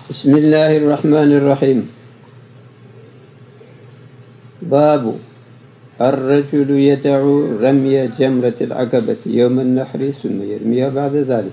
Bismillahirrahmanirrahim. Babu Er-reculu yed'u remye cemretil akabeti yevmen nehri sümme yermiye ba'de zalik.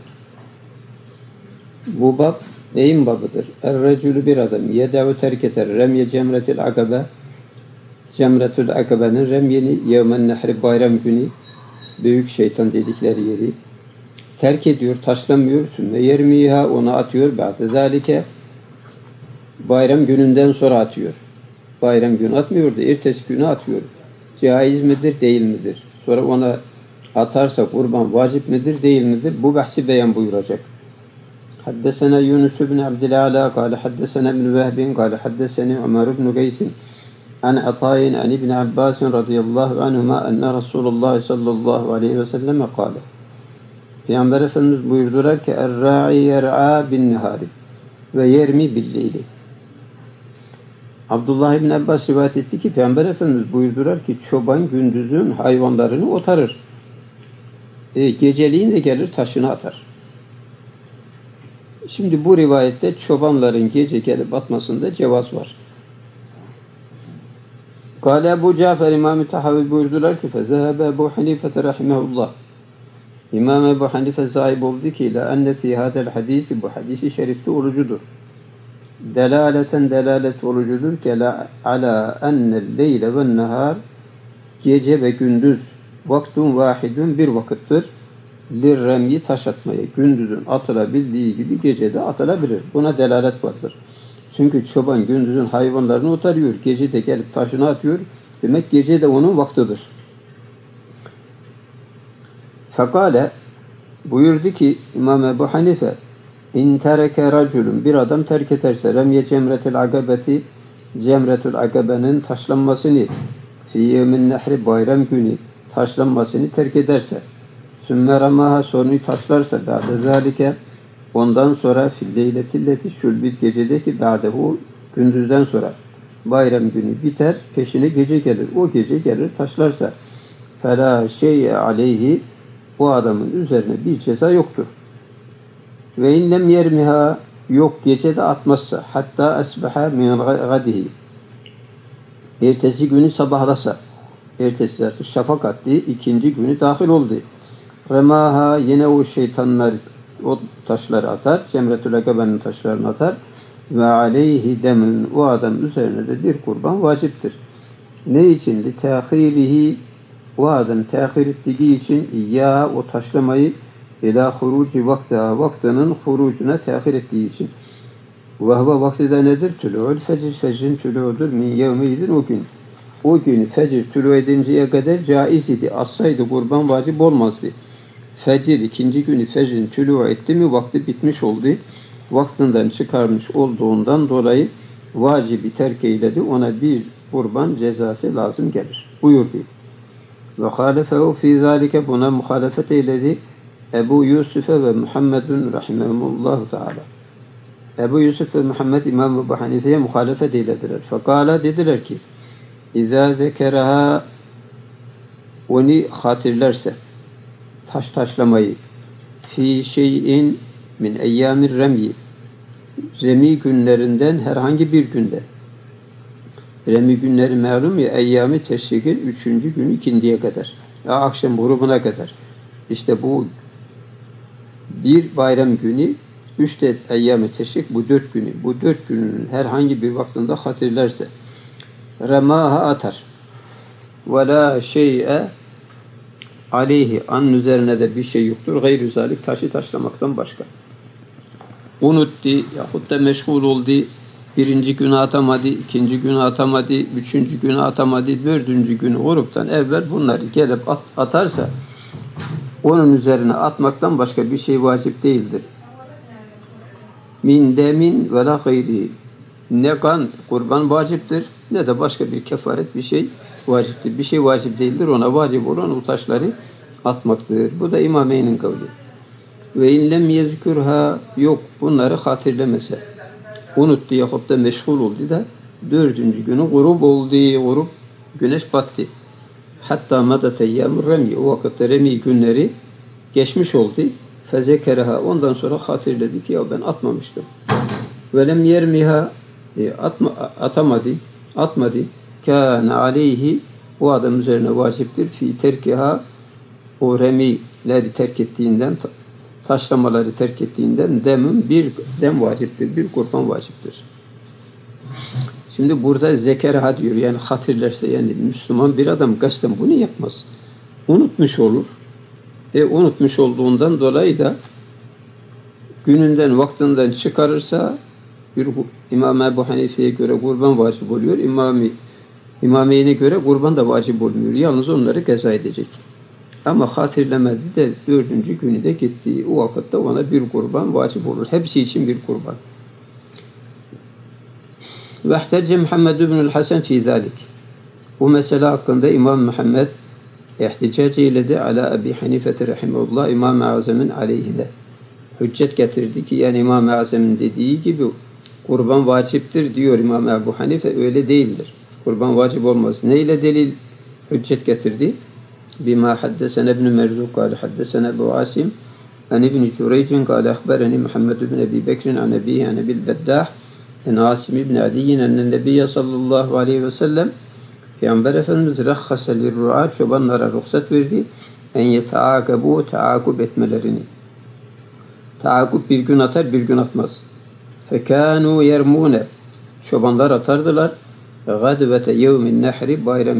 Bu bab neyin babıdır? Er-reculu bir adam yed'u terk eder remye cemretil akabe, cemretül akabenin remyeni yevmen nehri bayram günü, büyük şeytan dedikleri yeri terk ediyor, taşlamıyor. Sümme yermiha, onu atıyor. Ba'de zalike, bayram gününden sonra atıyor. Bayram günü atmıyordu, ertesi günü atıyor. Caiz midir, değil midir? Sonra ona atarsa kurban vacip midir, değil midir? Bu bahsi beyan buyuracak. Haddesena Yunus ibn Abdülala kâle haddesena ibn Vehbin kâle haddeseni Ömer ibn Geysin an Atayin an İbn Abbas radıyallahu anhuma enne Resulullah sallallahu aleyhi ve sellem kâle. Peygamber Efendimiz buyurdular ki Er-ra'i yer'a bin nihari ve yermi billeyli. Abdullah ibn Abbas rivayet etti ki Peygamber Efendimiz buyurdular ki çoban gündüzün hayvanlarını otarır. Geceliğin de gelir taşını atar. Şimdi bu rivayette çobanların gece gelip atmasında cevaz var. Kâle Ebu Cafer İmam-ı Tahavi buyurdular ki fezehebe Ebu Hanife rahimehullah. İmam Ebu Hanife sahip oldu ki la enne fî hâdel hadisi, bu hadisi şerifte orucudur. Delaleten delalet orucudur ki ala ennel leyle ve nehar, gece ve gündüz vaktun vahidun, bir vakıttır. Lirremyi, taş atmaya. Gündüzün atılabildiği gibi gecede atılabilir. Buna delalet vardır. Çünkü çoban gündüzün hayvanlarını otarıyor. Gece de gelip taşını atıyor. Demek gece de onun vaktidir. Fekale buyurdu ki İmam Ebu Hanife İn tereke raculun, bir adam terk ederse remye cemretil akabeti, cemretül akabenin taşlanmasını fi yevmin nehri, bayram günü taşlanmasını terk ederse sümme ramaha, sonra taşlarsa ba'de zalike, ondan sonra fil leyletilleti, şülbit, gecedeki ba'dehu, gündüzden sonra bayram günü biter, peşine gece gelir, o gece gelir taşlarsa fela şey'e aleyhi, bu adamın üzerine bir ceza yoktur. Ve inlem yermiha, yok gecede atmazsa, hatta esbaha min gadihi, ertesi günü sabahlasa, ertesi şafak attı, ikinci günü dahil oldu. Remaha, yine o şeytanlar o taşları atar, cemretül akabenin taşlarını atar ve aleyhi demin, o adam üzerine de bir kurban vaciptir. Ne için? Li tehirihi, o adam tehir ettiği için ya o taşlamayı ila huruci vakta, vaktinin hurucuna tehir ettiği için. Vahva vakti de nedir? Tülû'l fecr, fecrin tülû'dur min yevmeydin, o gün. O gün fecr tülû edinceye kadar caiz idi. Assaydı kurban vacip olmazdı. Fecr, ikinci günü fecrin tülû etti mi vakti bitmiş oldu. Vaktinden çıkarmış olduğundan dolayı vacibi terk eyledi. Ona bir kurban cezası lazım gelir. Buyurdu. Ve halefehu fî zâlike, buna muhalefet eyledi Ebu Yusuf'e ve Muhammedun rahimehumullahu teala. Ebu Yusuf ve Muhammed İmam Ebu Hanife'ye muhalefet eylediler. Fekala, dediler ki İzâ zekeraha, onu hatırlarsa, taşlamayı fi şeyin min eyyâmir remyi, remi günlerinden herhangi bir günde. Remi günleri malum ya, eyyâmi teşrik'in 3. günü ikindiye kadar. Ya akşam grubuna kadar. İşte bu bir bayram günü, 3 de eyyâmi teşrik, bu 4 günü. Bu 4 günün herhangi bir vaktinde hatırlarsa remaha atar. Ve la şey'e aleyhi, an üzerine de bir şey yoktur. Gayrü zalik, taşı taşlamaktan başka. Unuttu yahut da meşgul oldu. Birinci günü atamadı, ikinci günü atamadı, üçüncü günü atamadı, dördüncü günü gruptan evvel bunları gelip atarsa onun üzerine atmaktan başka bir şey vacip değildir. Min demin ve la gayri, ne kan kurban vaciptir ne de başka bir kefaret bir şey vaciptir. Bir şey vacip değildir, ona vacip olan o taşları atmaktır. Bu da İmameyn'in kavli. Ve inlem yezkürha, yok bunları hatırlamasa, unuttu yahut da meşgul oldu da 4. günü grup oldu, grup güneş battı. Hatta madat eyyâmur remi, o vakitte remi günleri geçmiş oldu. Fezekereha, ondan sonra hatırladı ki ya ben atmamıştım. Velem yermiha atmadı. Kâne aleyhi o adam üzerine vaciptir. Fi terkiha o remileri terk ettiğinden, taşlamaları terk ettiğinden bir dem vaciptir. Bir kurban vaciptir. Şimdi burada zekerha diyor. Yani hatırlarsa, yani Müslüman bir adam kasten bunu yapmaz. Unutmuş olur. Unutmuş olduğundan dolayı da gününden, vaktinden çıkarırsa İmam Ebu Hanife'ye göre kurban vacip oluyor. İmameyn'e göre kurban da vacip olmuyor. Yalnız onları kaza edecek. Ama hatırlamadı da 4. günü de gittiği o vakitte ona bir kurban vacip olur. Hepsi için bir kurban. Vehtece Muhammed ibnül Hasan fi zalik. Bu mesele hakkında İmam Muhammed ihticac eyledi ala Ebi Hanife rahimehullah, İmam-ı Azam'ın aleyhine. Hüccet getirdi ki yani İmam-ı Azam'ın dediği gibi kurban vaciptir diyor İmam Ebu Hanife, öyle değildir. Kurban vacip olmaz. Neyle delil hüccet getirdi? Bima haddesene ibn Merzuk kâle haddesene Ebu Asim an ibn Cüreycin kâle ahbereni Muhammed ibn Ebi Bekrin an Ebihi an Ebil Beddah en Asim ibn Adiyyin ennen Nebiyye sallallahu aleyhi ve sellem Peygamber Efendimiz rahhase lirru'a, çobanlara ruhsat verdi en yetaakabu, taakub etmelerini. Taakub bir gün atar, bir gün atmaz. Fekânû yermûne, çobanlar atardılar. Gadvete yevmin nehri, bayram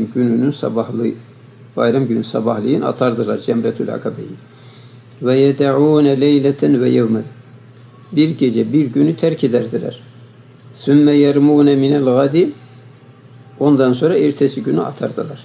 günü sabahleyin atardılar Cemretül Akabe'yi. Ve yede'ûne leyleten ve yevmen, bir gece bir günü terk ederdiler. Sümme yermûne minel gadi, ondan sonra ertesi günü atardılar.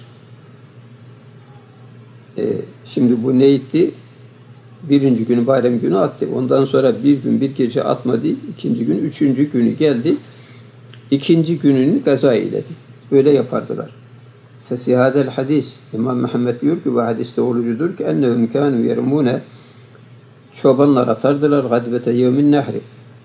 Şimdi bu neydi? Birinci günü bayram günü attı. Ondan sonra bir gün bir gece atmadı. İkinci gün, üçüncü günü geldi. İkinci gününü gaza eyledi. Böyle yapardılar. Fefi hadel hadis, İmam Muhammed diyor ki bu hadiste olucudur ki ennehum kânû yermûne, çobanlar atardılar gadvete yevmin nehri,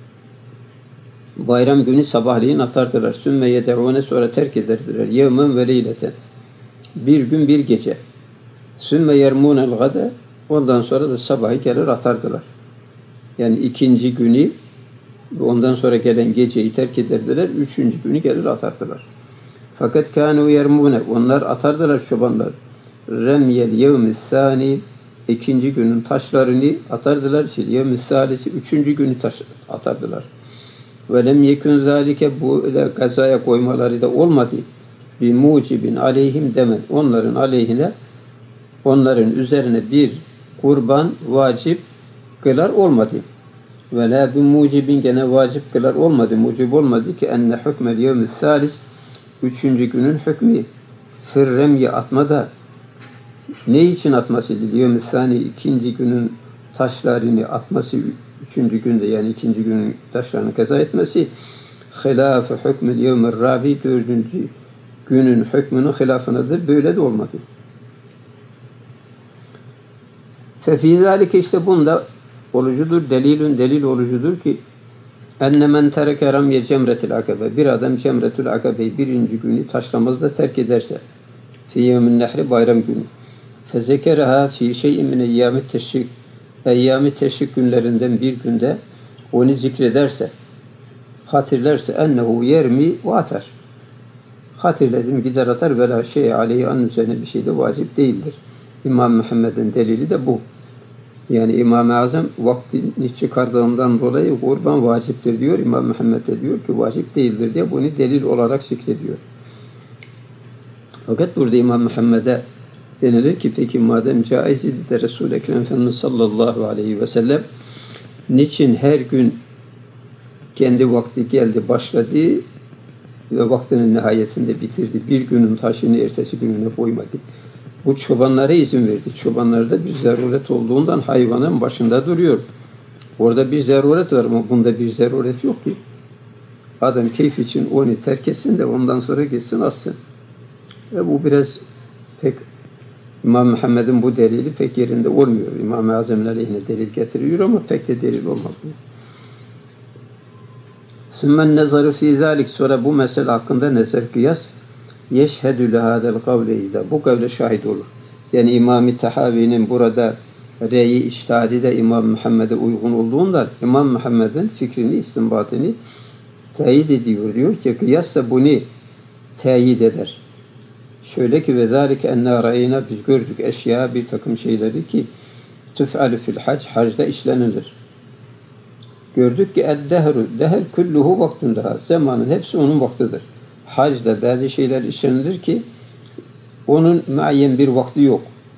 bayram günü sabahleyin atardılar. Sümme yede'ûne, sonra terk ederdiler. Yevmen ve leyleten, bir gün bir gece. Sümme yermûnel gade, ondan sonra da sabahı gelir atardılar. Yani ikinci günü, ondan sonra gelen geceyi terk ederdiler. Üçüncü günü gelir atardılar. Fakat kânû yermûne, onlar atardılar çobanlar. Remyel yevmis sâni, ikinci günün taşlarını atardılar. Yevmis sâlisi, üçüncü günü atardılar. Ve lem yekun zâlike, bu gazaya koymaları da olmadı. Bi mucibin aleyhim demen, onların aleyhine, onların üzerine bir kurban vacip kılar olmadı. Ve la bi mucibin, gene vacip kılar olmadı. Mucib olmadı ki enne hükmel yevmis salis, üçüncü günün hükmü firremye, atmada. Ne için atması diliyor? Misali ikinci günün taşlarını atması, üçüncü günde yani ikinci günün taşlarını kaza etmesi, hilâfe hükmül yevmir rabi, dördüncü günün hükmünün hilafınadır. Böyle de olmadı. Fefî zâlike, işte bunda olucudur, delil olucudur ki enne men tereke ramye cemretil akabe, bir adam cemretül akabeyi birinci günü taşlamazda terk ederse, fi yevmin nehri, bayram günü, fezekereha fi şey'in min eyyâmi teşrik günlerinden bir günde onu zikrederse, hatırlarsa ennehu yermi ve atar, hatırladım gider atar, ve la şey aleyhi, an üzerine bir şey de vacip değildir. İmam Muhammed'in delili de bu. Yani İmam-ı Azam vaktini çıkardığından dolayı kurban vaciptir diyor. İmam Muhammed de diyor ki vacip değildir diye bunu delil olarak zikrediyor. Fakat burada İmam Muhammed'e denilir ki peki madem caiz idi de Resul-i Ekrem Efendimiz sallallahu aleyhi ve sellem niçin her gün kendi vakti geldi başladı ve vaktinin nihayetinde bitirdi? Bir günün taşını ertesi gününe koymadı. Bu çobanlara izin verdi. Çobanlarda bir zaruret olduğundan hayvanın başında duruyor. Orada bir zaruret var ama bunda bir zaruret yok ki. Adam keyif için onu terk etsin de ondan sonra gitsin atsın. Ve bu biraz pek İmam Muhammed'in bu delili pek yerinde olmuyor. İmam-ı Azam'ın aleyhine delil getiriyor ama pek de delil olmaz. Sümmen nezarı fî zâlik, sonra bu mesele hakkında nezer kıyas, yeşhedü lehâdel kavleyle, bu kavle şahit olur. Yani İmam-ı Tahavi'nin burada reyi iştihadi de İmam Muhammed'e uygun olduğundan İmam Muhammed'in fikrini, istinbatını teyit ediyor. Diyor ki kıyas da bunu teyit eder. Şöyle ki ve zâlike ennâ râyînâ biz gördük eşya bir takım şeyleri ki tüf'alü fil hac hacda işlenilir. Gördük ki eddehru dehr kulluhu vaktundaha zamanın hepsi onun vaktidir. Hacda bazı şeyler işlenilir ki onun muayyen bir vakti yok.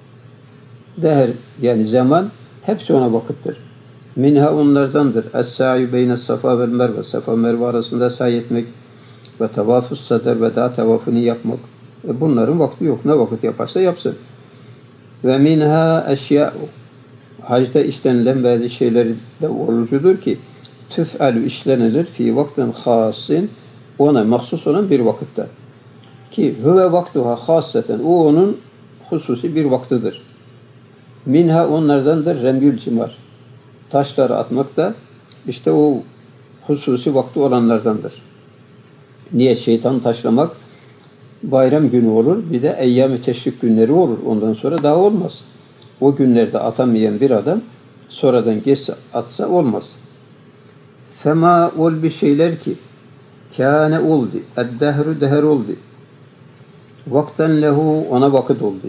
Dehr yani zaman hepsi ona vakittir. Minha onlardandır. Es-sa'yu beyne safa ve merve. Safa merve arasında sa'i etmek ve tavafus sadr ve daha tavafını yapmak. Bunların vakti yok. Ne vakit yaparsa yapsın. Ve minha eşya'u. Hacda işlenilen bazı şeyler de olucudur ki tüf'alü işlenilir fi vaktin hasin ona mahsus olan bir vakitte. Ki huve vaktuha hasseten o onun hususi bir vaktidir. Minha onlardandır remyül cimar. Taşları atmak da işte o hususi vakti olanlardandır. Niye? Şeytan taşlamak bayram günü olur. Bir de eyyam-ı teşrik günleri olur. Ondan sonra daha olmaz. O günlerde atamayan bir adam sonradan geçse atsa olmaz. Fema ol bir şeyler ki kâne oldu. Eddehru deher oldu. Vakten lehu ona vakit oldu.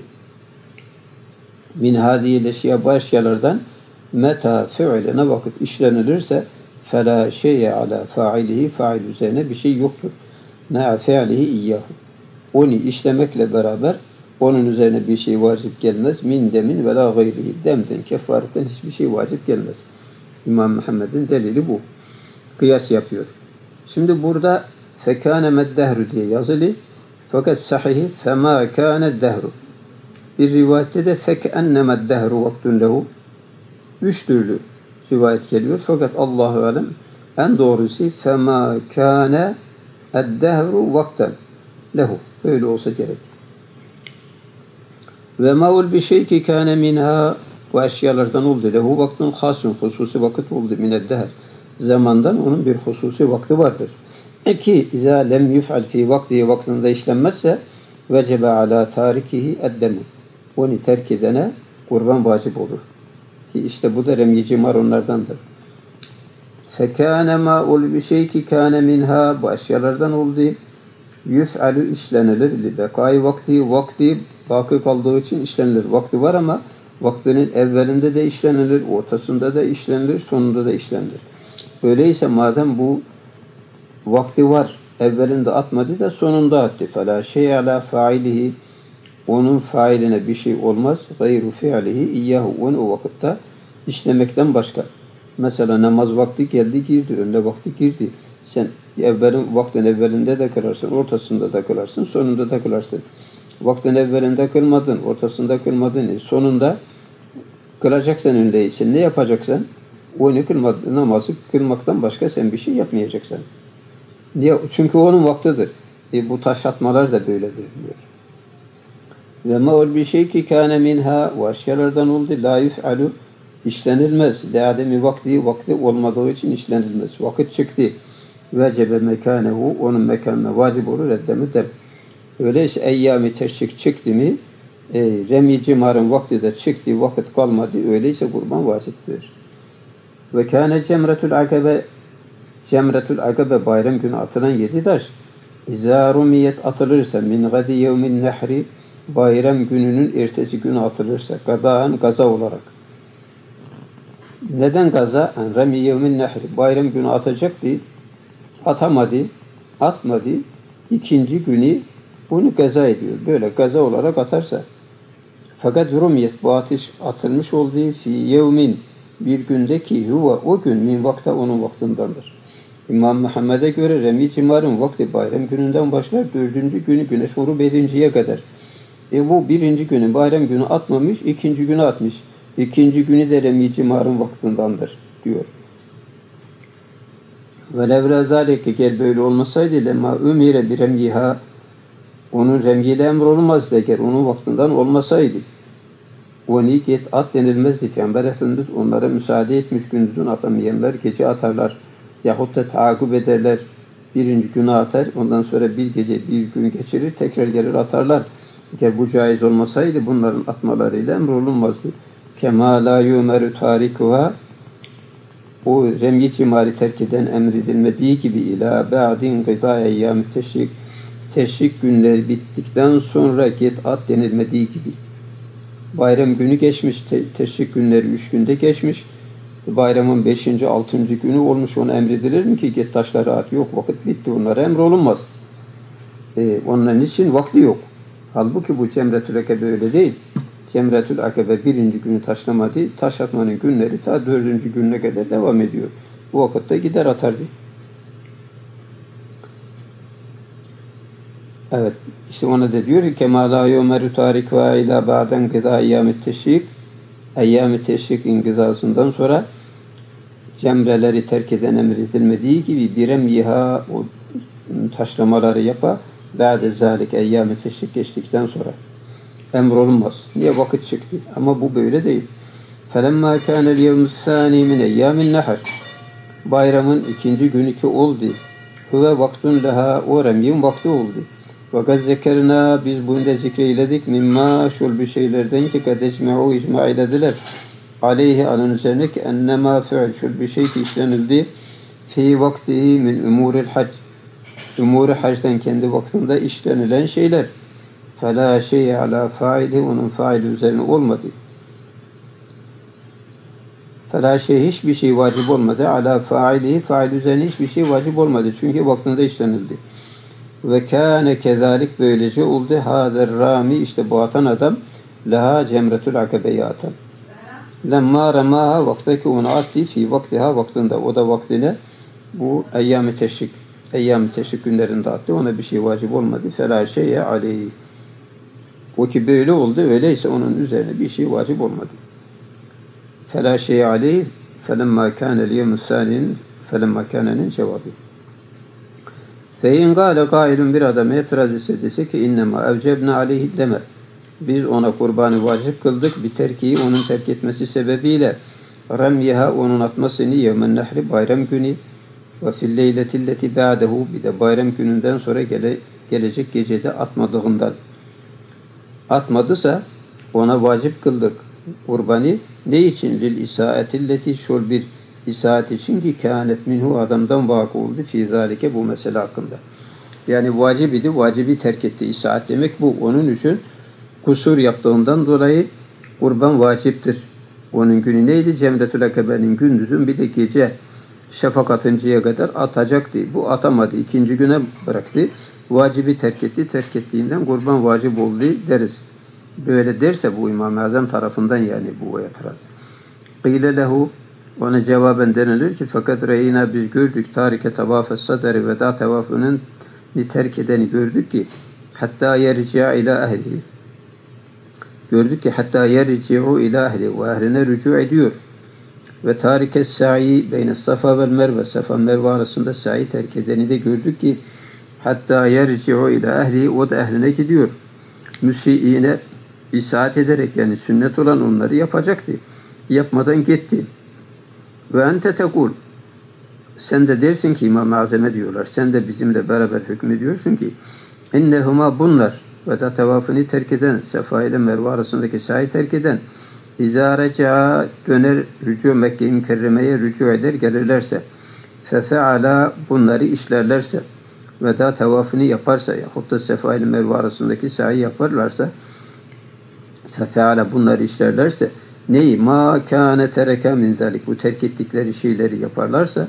Min hâzîl eşya bu eşyalardan meta fi'line vakit işlenilirse felâ şey'e alâ fa'ilihi fa'il üzerine bir şey yoktur. Ma'a fi'lihi iyyahu. Onu işlemekle beraber onun üzerine bir şey vacip gelmez. Min demin ve la gayrihi. Demden, kefaretten hiçbir şey vacip gelmez. İmam Muhammed'in delili bu. Kıyas yapıyor. Şimdi burada fekâne meddehru diye yazılı. Fakat sahihi femâ kâne dehru. Bir rivayette de fek'ennemed dehru vaktun lehu. Üç türlü rivayet geliyor. Fakat Allahu alem en doğrusu femâ kâne eddehru vakten lehu. Böyle olsa gerek. Ve maul bir şey ki kâne minha bu eşyalardan oldu. Lehu vaktun hasun hususi vakit oldu mineddeher. Zamandan onun bir hususi vakti vardır. Ki izâ lem yuf'al fî vaktihi vaktinde işlenmezse vecebe alâ tarikihi eddemu. Onu terk edene kurban vacip olur. Ki işte bu da remyi cimar onlardandır. Fekâne mâ'ul bir şey ki kâne minha bu eşyalardan oldu. Yüf'alü işlenilir. Bekâi vakti bakı kaldığı için işlenilir. Vakti var ama vaktinin evvelinde de işlenilir, ortasında da işlenilir, sonunda da işlenilir. Öyleyse madem bu vakti var, evvelinde atmadı da sonunda attı. Fela şey ala failihi onun failine bir şey olmaz. Gayru fi'lihi iyyahu onu o vakitte işlemekten başka. Mesela namaz vakti geldi girdi, önüne vakti girdi. Sen vaktin evvelinde de kılarsın, ortasında da kılarsın, sonunda da kılarsın. Vaktin evvelinde kılmadın, ortasında kılmadın, sonunda kılacaksan öndeysen ne yapacaksın? Onu namazı kılmaktan başka sen bir şey yapmayacaksın. Niye? Çünkü onun vaktidir. Bu taş atmalar da böyledir diyor. Ve maul bir şey ki kâne minha ve eşyalardan oldu la yuf'alu işlenilmez. Le'ademi vakti olmadığı için işlenilmez. Vakit çıktı. Vecebe mekânehu onun mekanına vacip olur eddemi dem. Öyleyse eyyâmi teşrik çıktı mı remi cimarın vakti de çıktı, vakit kalmadı. Öyleyse kurban vaciptir. Ve kâne cemretül akabe bayram günü atılan 7 taş izâ rumiyet atılırsa min gadi yevmin nehri bayram gününün ertesi günü atılırsa gaza olarak. Neden gaza? Remi yevmin nehri bayram günü atacaktı. Atamadı, atmadı. İkinci günü bunu gaza ediyor. Böyle gaza olarak atarsa. Fakat rumiyet bu atış atılmış olduğu fi yevmin bir gündeki huve o gün min vakta onun vaktindendir. İmam Muhammed'e göre remi cimarın vakti bayram gününden başlar. 4. günü güneş vurup 7.'ye kadar. Bu birinci günü bayram günü atmamış, ikinci günü atmış. İkinci günü de remi cimarın vaktindendir diyor. Ve levra zâleke gel böyle olmasaydı lemâ ümire bir remyiha onun remyiyle emrolunmazdı eğer onun vaktinden olmasaydı. Onu git at denilmezdi. Peygamber Efendimiz onlara müsaade etmiş gündüzün atamayanlar gece atarlar. Yahut da takip ederler. Birinci günü atar. Ondan sonra bir gece bir gün geçirir. Tekrar gelir atarlar. Eğer bu caiz olmasaydı bunların atmalarıyla emrolunmazdı. Kemâ lâ yûmerü târikuha o remyi cimari terk eden emredilmediği gibi ila ba'din gıda eyyam teşrik günleri bittikten sonra git at denilmediği gibi. Bayram günü geçmiş, teşrik günleri 3 günde geçmiş. Bayramın 5. 6. günü olmuş, ona emredilir mi ki git taşları at? Yok, vakit bitti, onlara emrolunmaz. Onun için vakti yok. Halbuki bu Cemretül Akebe öyle değil. Cemretül Akebe 1. günü taşlamadı. Taş atmanın günleri ta 4. gününe kadar devam ediyor. Bu vakitte gider atardı. Evet, işte ona da diyor ki kema la yumeru tarik ve ila ba'den gıda eyyam-ı teşrik, eyyam-ı teşrik ingizasından sonra cemreleri terk eden emredilmediği gibi birem yiha, o taşlamaları yapa ba'de zalik eyyam-ı teşrik geçtikten sonra emrolunmaz. Niye? Vakit çıktı. Ama bu böyle değil. فَلَمَّا كَانَ الْيَوْمُ الثَّانِي مِنْ اَيَّامِ النَّحَرِ Bayramın 2. günü ki oldu. Hüve vaktun leha, o remyin vakti oldu. Fakat zekerna, biz bunu da zikreyledik. Mimma, şul bir şeylerden ki kad ecme'u, icma eylediler. Aleyhi, alın üzerine ki ennema fi'l, şul bir şey ki işlenildi. Fi vaktihi min umuril hac. Umur-i hacdan kendi vaktinde işlenilen şeyler. فَلَا شَيْءَ عَلَى فَاِلِهِ, onun faili üzerine olmadı. فَلَا şey, hiçbir şey vacip olmadı. عَلَى فَاِلِهِ, fail üzerine hiçbir şey vacip olmadı. Çünkü vaktinde işlenildi. Ve kâne kezalik, böylece oldu. Hâder râmi, işte bu atan adam, leha cemretül akabeyi atan. Lemma remâha, vaktaki onu attı, fi vaktiha, vaktinde. O da vaktine bu eyyam-ı teşrik günlerinde attı. Ona bir şey vacip olmadı. Fela şey'e aleyhi. O ki böyle oldu, öyleyse onun üzerine bir şey vacip olmadı. Fela şey'e aleyhi, felemma kânel yevmü sânin, felemma kânenin cevabı. Fein gâle gâilun, bir adam etiraz etse dese ki innema evcebne aleyhi deme. Biz ona kurbanı vacip kıldık, bir terkiyi, onun terk etmesi sebebiyle remyeha, onun atmasını yevmen nehri, bayram günü ve fil leyletilleti ba'dehu, bir de bayram gününden sonra gelecek gecede atmadığından. Atmadısa ona vacip kıldık kurbanı. Ne için? Lil isaatilleti, şol bir isaat için ki kânet minhu, adamdan vakı oldu fî zâlike, bu mesele hakkında. Yani vacip idi, vacibi terk etti. İsaat demek bu. Onun için kusur yaptığından dolayı kurban vaciptir. Onun günü neydi? Cemretül Akabe'nin gündüzün, bir de gece şafak atıncaya kadar atacaktı. Bu atamadı. 2. güne bıraktı. Vacibi terk etti. Terk ettiğinden kurban vacip oldu deriz. Böyle derse bu İmam-ı Azam tarafından, yani bu itiraz. Qîle lehu, ona cevaben denilir ki fakat reyna, biz gördük tarike tavaf-ı sadri, veda tavafının terk edeni gördük ki hatta yerci'a ila ehli. Gördük ki hatta yerci'u ila ehli, ve ehline rücu ediyor. Ve tarike sa'i beyne safa ve merve, safa merve arasında sa'i terk edeni de gördük ki hatta yerci'u ila ehli, o da ehline gidiyor. Müsi'ine isaat ederek, yani sünnet olan onları yapacaktı. Yapmadan gitti. Ve ente tekul, sen de dersin ki, İmam-ı Azam'e diyorlar, sen de bizimle beraber hükmediyorsun ki innehuma, bunlar veda tevafını terk eden, Sefa ile Merve arasındaki sahi terk eden, İzâ reca'a, döner, rücu Mekke-i Mükerreme'ye rücu eder, gelirlerse, fefe'ala, bunları işlerlerse, veda tevafını yaparsa yahut da Sefa ile Merve arasındaki sahi yaparlarsa, fefe'ala, bunları işlerlerse, neyi? Ma kâne tereke min zalik, bu terk ettikleri şeyleri yaparlarsa,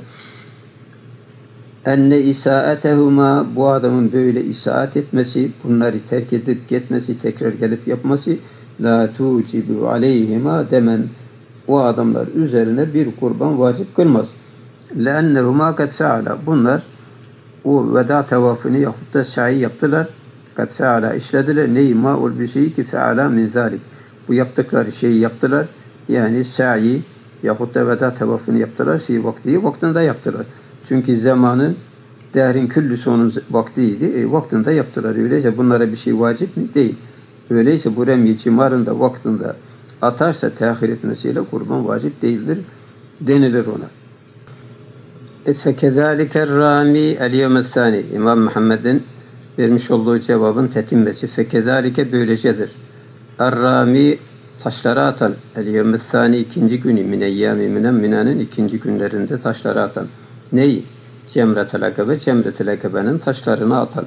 enne isaatehuma, bu adamın böyle isaat etmesi, bunları terk edip gitmesi, tekrar gelip yapması, la tucibu aleyhima demen, o adamlar üzerine bir kurban vacip kılmaz. Leennehuma kad feala, bunlar o veda tevafını yahut da sa'i yaptılar, kad feala, işlediler, neyi? Ma ol bir şey ki feala min zalik, bu yaptıkları şeyi yaptılar, yani sa'i yahut da veda tevafını yaptılar, vaktinde yaptılar. Çünkü zamanın, dehrin küllüsü onun vaktiydi, vaktinde yaptılar. Öyleyse bunlara bir şey vacip mi? Değil. Öyleyse bu remyi cimarın da vaktinde atarsa tehir etmesiyle kurban vacip değildir denilir ona. Fekezâliker râmi el-yevmel-thâni, İmam Muhammed'in vermiş olduğu cevabın tetimmesi. Fekezâlike, böylecedir. Er-râmi, taşları atan, el-yevmes sani ikinci günü, mineyyâmi minen, Mina'nın ikinci günlerinde taşları atan. Neyi? Cemretel akabe, Cemretel akabe'nin taşlarını atan.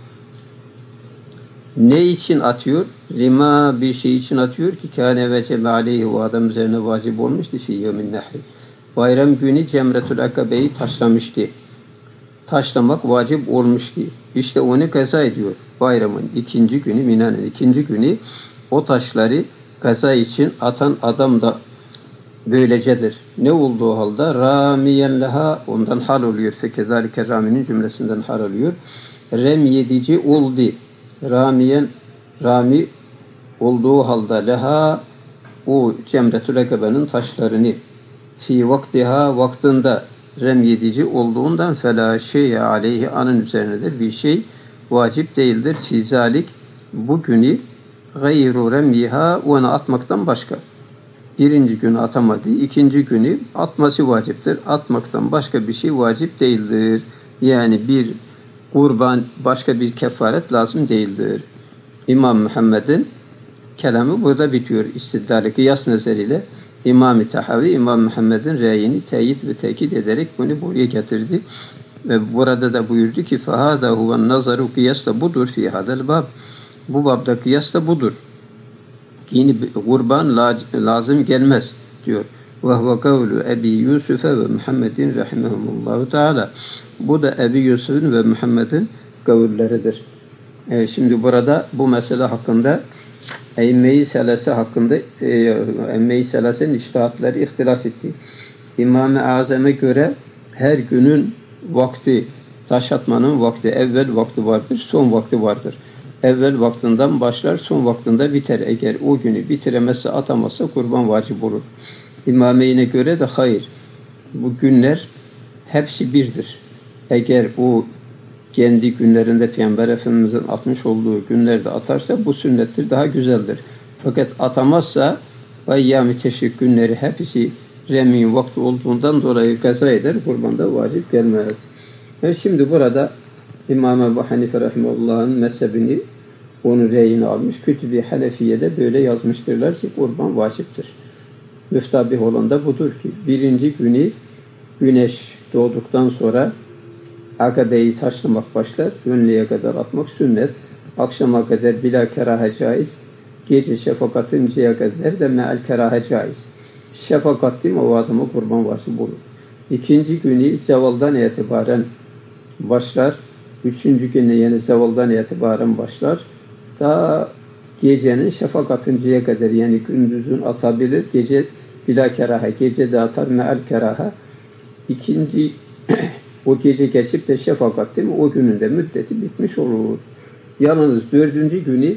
Ne için atıyor? Lima bir şey için atıyor ki kâne vecebe aleyhi, o adam üzerine vacip olmuştu fi yevmin nehri. Bayram günü Cemretül Akabe'yi taşlamıştı. Taşlamak vacip olmuştu. İşte onu kaza ediyor. Bayramın ikinci günü, Mina'nın ikinci günü o taşları kaza için atan adam da böylecedir. Ne olduğu halde ramiyen leha, ondan hal oluyor. Fekezalike raminin cümlesinden hal oluyor. Remyedici oldu. Ramiyen, rami olduğu halde leha, o Cemretül Akabe'nin taşlarını fi vaktiha, vaktinde remyedici olduğundan fela şey'e aleyhi, anın üzerinedir. Bir şey vacip değildir. Fizalik, bugünü gayru remyiha, onu atmaktan başka. Birinci günü atamadı, ikinci günü atması vaciptir. Atmaktan başka bir şey vacip değildir. Yani bir kurban, başka bir kefaret lazım değildir. İmam Muhammed'in kelamı burada bitiyor. İstidlali kıyas nezeriyle İmam-ı Tahavi, İmam Muhammed'in reyini teyit ve tekit ederek bunu buraya getirdi. Ve burada da buyurdu ki فَهَذَا هُوَ النَّظَرُ, kıyas da budur fi hadel bab. Bu babda kıyas da budur. Yine kurban lazım gelmez diyor. وَهُوَ قَوْلُ Ebi Yusuf ve Muhammedin rahimehumullahu teala. Bu da Ebi Yusuf'un ve Muhammed'in kavilleridir. Şimdi burada bu mesele hakkında Emme-i Selase hakkında Emme-i Selase'nin içtihatları ihtilaf etti. İmam-ı Azam'a göre her günün vakti, taş atmanın vakti, evvel vakti vardır, son vakti vardır. Evvel vaktinden başlar, son vaktinde biter. Eğer o günü bitiremezse, atamazsa kurban vacip olur. İmameyn'e göre de hayır. Bu günler hepsi birdir. Eğer o kendi günlerinde Peygamber Efendimiz'in atmış olduğu günlerde atarsa bu sünnettir, daha güzeldir. Fakat atamazsa Eyyam-ı Teşrik günleri hepsi remin vakti olduğundan dolayı kaza eder, kurbanda vacip gelmez. Şimdi burada İmam Ebu Hanife Rahimullah'ın mezhebini, onun reyini almış. Kütüb-i Hanefiye'de böyle yazmıştırlar ki kurban vaciptir. Müftabih olan da budur ki birinci günü güneş doğduktan sonra Akabe'yi taşlamak başlar. Önlüğe kadar atmak sünnet. Akşama kadar bila kerahe caiz. Gece şafak atıncaya kadar da meal kerahe caiz. Şafak attım o adama kurban vacip olur. İkinci günü zevaldan itibaren başlar. Üçüncü günü yine zevaldan itibaren başlar. Ta gecenin şafak atıncaya kadar, yani gündüzün atabilir. Gece bila kerahe. Gece de atar meal kerahe. İkinci o gece geçip de şafak attı mı o günün de müddeti bitmiş olur. Yalnız dördüncü günü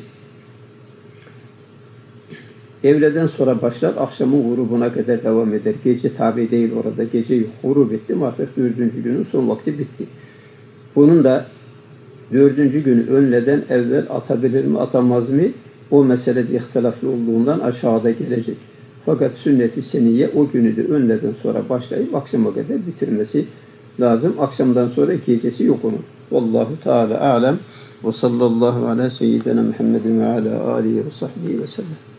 evleden sonra başlar, akşamın grubuna kadar devam eder. Gece tabi değil orada. Gece grup etti mi artık dördüncü günün son vakti bitti. Bunun da dördüncü günü önleden evvel atabilir mi atamaz mı? O meselede ihtilaflı olduğundan aşağıda gelecek. Fakat sünnet-i seniye o günü de önleden sonra başlayıp akşama kadar bitirmesi lazım. Akşamdan sonra gecesi yok onun. Vallahu Teala alem ve sallallahu ala seyyidina Muhammedin ve ala alihi ve sahbihi ve sellem.